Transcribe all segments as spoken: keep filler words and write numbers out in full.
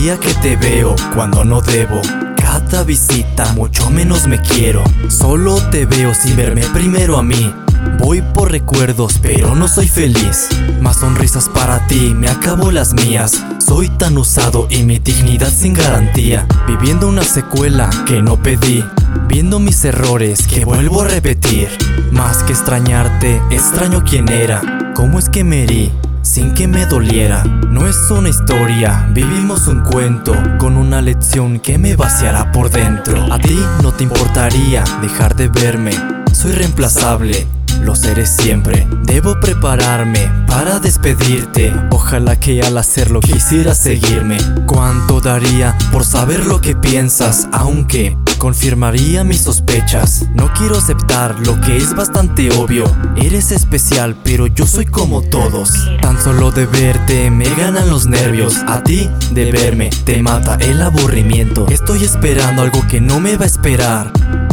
día que te veo cuando no debo, cada visita mucho menos me quiero. Solo te veo sin verme primero a mí. Voy por recuerdos pero no soy feliz. Más sonrisas para ti, me acabo las mías. Soy tan usado y mi dignidad sin garantía. Viviendo una secuela que no pedí, viendo mis errores que vuelvo a repetir. Más que extrañarte, extraño quién era. Cómo es que me herí sin que me doliera. No es una historia, vivimos un cuento con una lección que me vaciará por dentro. A ti no te importaría dejar de verme. Soy reemplazable, lo seré siempre. Debo prepararme para despedirte. Ojalá que al hacerlo quisieras seguirme. Cuánto daría por saber lo que piensas, aunque confirmaría mis sospechas. No quiero aceptar lo que es bastante obvio. Eres especial, pero yo soy como todos. Tan solo de verte me ganan los nervios. A ti de verme te mata el aburrimiento. Estoy esperando algo que no me va a esperar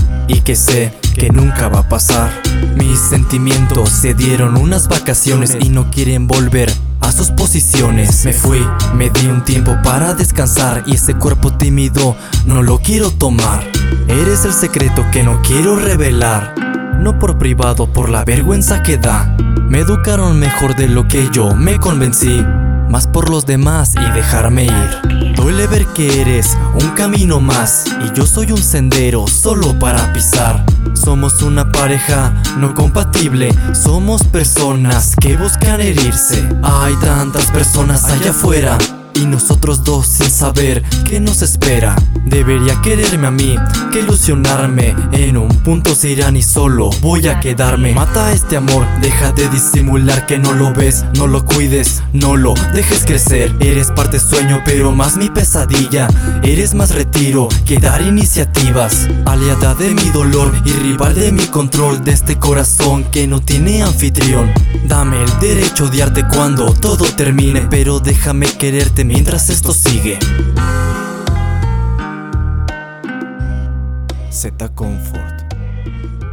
y que sé que nunca va a pasar. Mis sentimientos se dieron unas vacaciones y no quieren volver a sus posiciones. Me fui, me di un tiempo para descansar y ese cuerpo tímido no lo quiero tomar. Eres el secreto que no quiero revelar, no por privado, por la vergüenza que da. Me educaron mejor de lo que yo me convencí, más por los demás y dejarme ir. Duele ver que eres un camino más y yo soy un sendero solo para pisar. Somos una pareja no compatible, somos personas que buscan herirse. Hay tantas personas allá afuera y nosotros dos sin saber qué nos espera. Debería quererme a mí que ilusionarme. En un punto se irán y solo voy a quedarme. Mata este amor, deja de disimular que no lo ves. No lo cuides, no lo dejes crecer. Eres parte sueño pero más mi pesadilla. Eres más retiro que dar iniciativas. Aliada de mi dolor y rival de mi control, de este corazón que no tiene anfitrión. Dame el derecho de odiarte cuando todo termine, pero déjame quererte mientras esto sigue. Z Comfort.